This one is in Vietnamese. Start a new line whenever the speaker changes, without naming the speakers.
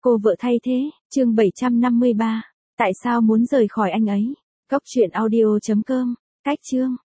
Cô vợ thay thế, chương 753. Tại sao muốn rời khỏi anh ấy? Cốc truyện audio.com. Cách chương.